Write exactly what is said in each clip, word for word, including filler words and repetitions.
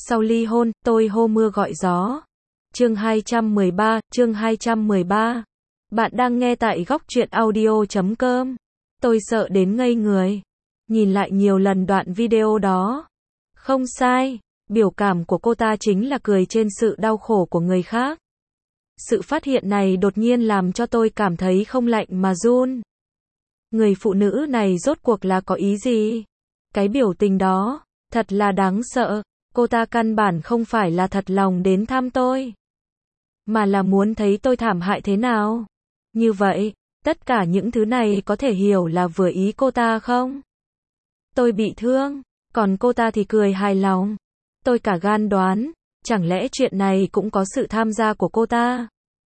Sau ly hôn, tôi hô mưa gọi gió. Chương hai trăm mười ba, chương hai trăm mười ba. Bạn đang nghe tại góc truyện audio chấm com. Tôi sợ đến ngây người. Nhìn lại nhiều lần đoạn video đó. Không sai, biểu cảm của cô ta chính là cười trên sự đau khổ của người khác. Sự phát hiện này đột nhiên làm cho tôi cảm thấy không lạnh mà run. Người phụ nữ này rốt cuộc là có ý gì? Cái biểu tình đó, thật là đáng sợ. Cô ta căn bản không phải là thật lòng đến thăm tôi, mà là muốn thấy tôi thảm hại thế nào. Như vậy, tất cả những thứ này có thể hiểu là vừa ý cô ta không? Tôi bị thương, còn cô ta thì cười hài lòng. Tôi cả gan đoán, chẳng lẽ chuyện này cũng có sự tham gia của cô ta?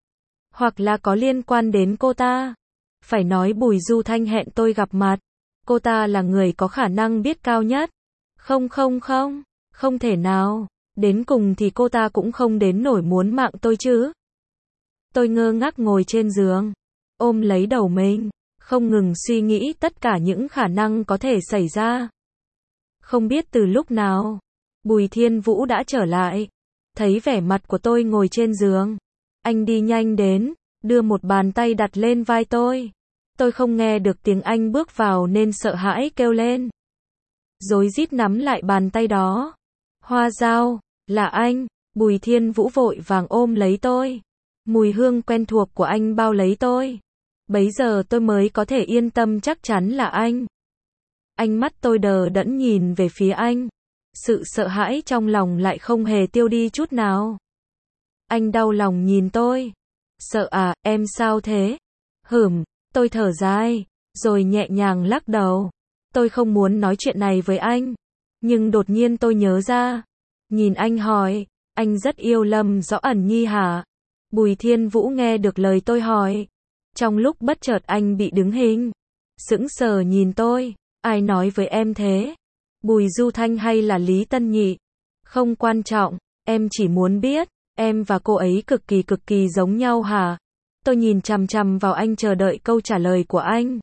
Hoặc là có liên quan đến cô ta? Phải nói Bùi Du Thanh hẹn tôi gặp mặt. Cô ta là người có khả năng biết cao nhất. Không không không, không thể nào. Đến cùng thì cô ta cũng không đến nổi muốn mạng tôi chứ. Tôi ngơ ngác ngồi trên giường, ôm lấy đầu mình, không ngừng suy nghĩ tất cả những khả năng có thể xảy ra. Không biết từ lúc nào, Bùi Thiên Vũ đã trở lại. Thấy vẻ mặt của tôi ngồi trên giường, anh đi nhanh đến, đưa một bàn tay đặt lên vai tôi. Tôi không nghe được tiếng anh bước vào nên sợ hãi kêu lên. Rối rít nắm lại bàn tay đó. Hoa Dao, là anh. Bùi Thiên Vũ vội vàng ôm lấy tôi. Mùi hương quen thuộc của anh bao lấy tôi. Bấy giờ tôi mới có thể yên tâm chắc chắn là anh. Ánh mắt tôi đờ đẫn nhìn về phía anh. Sự sợ hãi trong lòng lại không hề tiêu đi chút nào. Anh đau lòng nhìn tôi. Sợ à, em sao thế? Hửm, tôi thở dài, rồi nhẹ nhàng lắc đầu. Tôi không muốn nói chuyện này với anh. Nhưng đột nhiên tôi nhớ ra. Nhìn anh hỏi, anh rất yêu Lâm Rõ Ẩn Nhi hả? Bùi Thiên Vũ nghe được lời tôi hỏi. Trong lúc bất chợt anh bị đứng hình. Sững sờ nhìn tôi. Ai nói với em thế? Bùi Du Thanh hay là Lý Tân Nhị? Không quan trọng, em chỉ muốn biết, em và cô ấy cực kỳ cực kỳ giống nhau hả? Tôi nhìn chằm chằm vào anh chờ đợi câu trả lời của anh.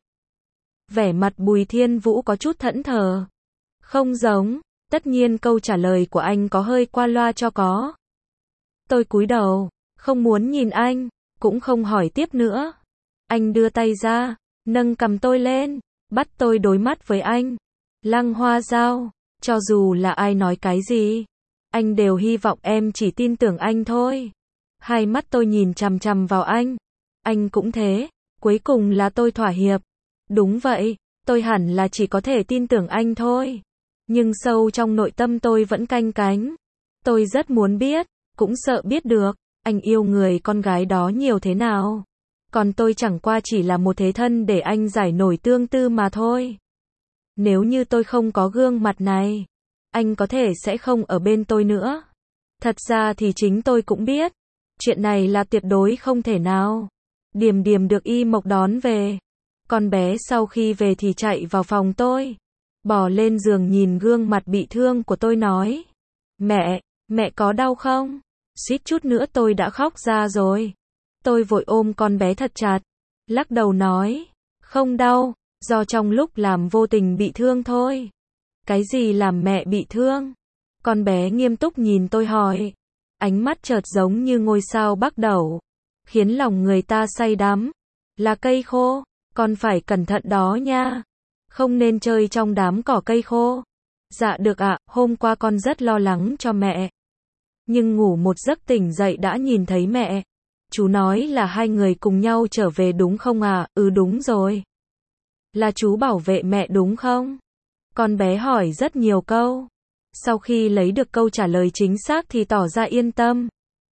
Vẻ mặt Bùi Thiên Vũ có chút thẫn thờ. Không giống, tất nhiên câu trả lời của anh có hơi qua loa cho có. Tôi cúi đầu, không muốn nhìn anh, cũng không hỏi tiếp nữa. Anh đưa tay ra, nâng cầm tôi lên, bắt tôi đối mắt với anh. Lăng Hoa Dao, cho dù là ai nói cái gì, anh đều hy vọng em chỉ tin tưởng anh thôi. Hai mắt tôi nhìn chằm chằm vào anh. Anh cũng thế, cuối cùng là tôi thỏa hiệp. Đúng vậy, tôi hẳn là chỉ có thể tin tưởng anh thôi. Nhưng sâu trong nội tâm tôi vẫn canh cánh. Tôi rất muốn biết, cũng sợ biết được, anh yêu người con gái đó nhiều thế nào. Còn tôi chẳng qua chỉ là một thế thân để anh giải nổi tương tư mà thôi. Nếu như tôi không có gương mặt này, anh có thể sẽ không ở bên tôi nữa. Thật ra thì chính tôi cũng biết, chuyện này là tuyệt đối không thể nào. Điềm Điềm được Y Mộc đón về. Con bé sau khi về thì chạy vào phòng tôi, bò lên giường nhìn gương mặt bị thương của tôi nói. Mẹ, mẹ có đau không? Suýt chút nữa tôi đã khóc ra rồi. Tôi vội ôm con bé thật chặt, lắc đầu nói. Không đau, do trong lúc làm vô tình bị thương thôi. Cái gì làm mẹ bị thương? Con bé nghiêm túc nhìn tôi hỏi. Ánh mắt chợt giống như ngôi sao bắc đẩu, khiến lòng người ta say đắm. Là cây khô, con phải cẩn thận đó nha. Không nên chơi trong đám cỏ cây khô. Dạ được ạ, hôm qua con rất lo lắng cho mẹ. Nhưng ngủ một giấc tỉnh dậy đã nhìn thấy mẹ. Chú nói là hai người cùng nhau trở về đúng không à? Ừ đúng rồi. Là chú bảo vệ mẹ đúng không? Con bé hỏi rất nhiều câu. Sau khi lấy được câu trả lời chính xác thì tỏ ra yên tâm.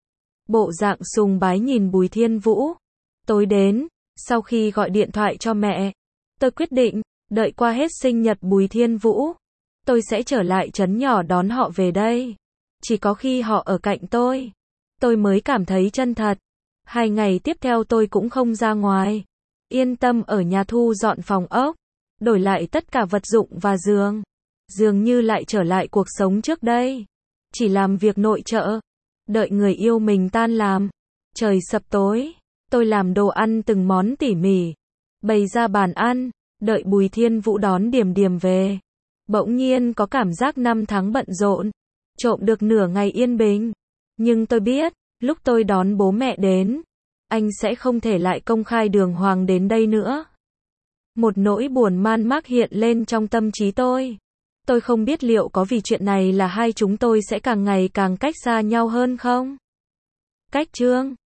Bộ dạng sùng bái nhìn Bùi Thiên Vũ. Tối đến, sau khi gọi điện thoại cho mẹ, tôi quyết định, đợi qua hết sinh nhật Bùi Thiên Vũ, tôi sẽ trở lại trấn nhỏ đón họ về đây. Chỉ có khi họ ở cạnh tôi, tôi mới cảm thấy chân thật. Hai ngày tiếp theo tôi cũng không ra ngoài. Yên tâm ở nhà thu dọn phòng ốc, đổi lại tất cả vật dụng và giường. Dường như lại trở lại cuộc sống trước đây. Chỉ làm việc nội trợ, đợi người yêu mình tan làm. Trời sập tối, tôi làm đồ ăn từng món tỉ mỉ, bày ra bàn ăn, đợi Bùi Thiên Vũ đón Điềm Điềm về. Bỗng nhiên có cảm giác năm tháng bận rộn, trộm được nửa ngày yên bình. Nhưng tôi biết, lúc tôi đón bố mẹ đến, anh sẽ không thể lại công khai đường hoàng đến đây nữa. Một nỗi buồn man mác hiện lên trong tâm trí tôi. Tôi không biết liệu có vì chuyện này là hai chúng tôi sẽ càng ngày càng cách xa nhau hơn không? Cách chương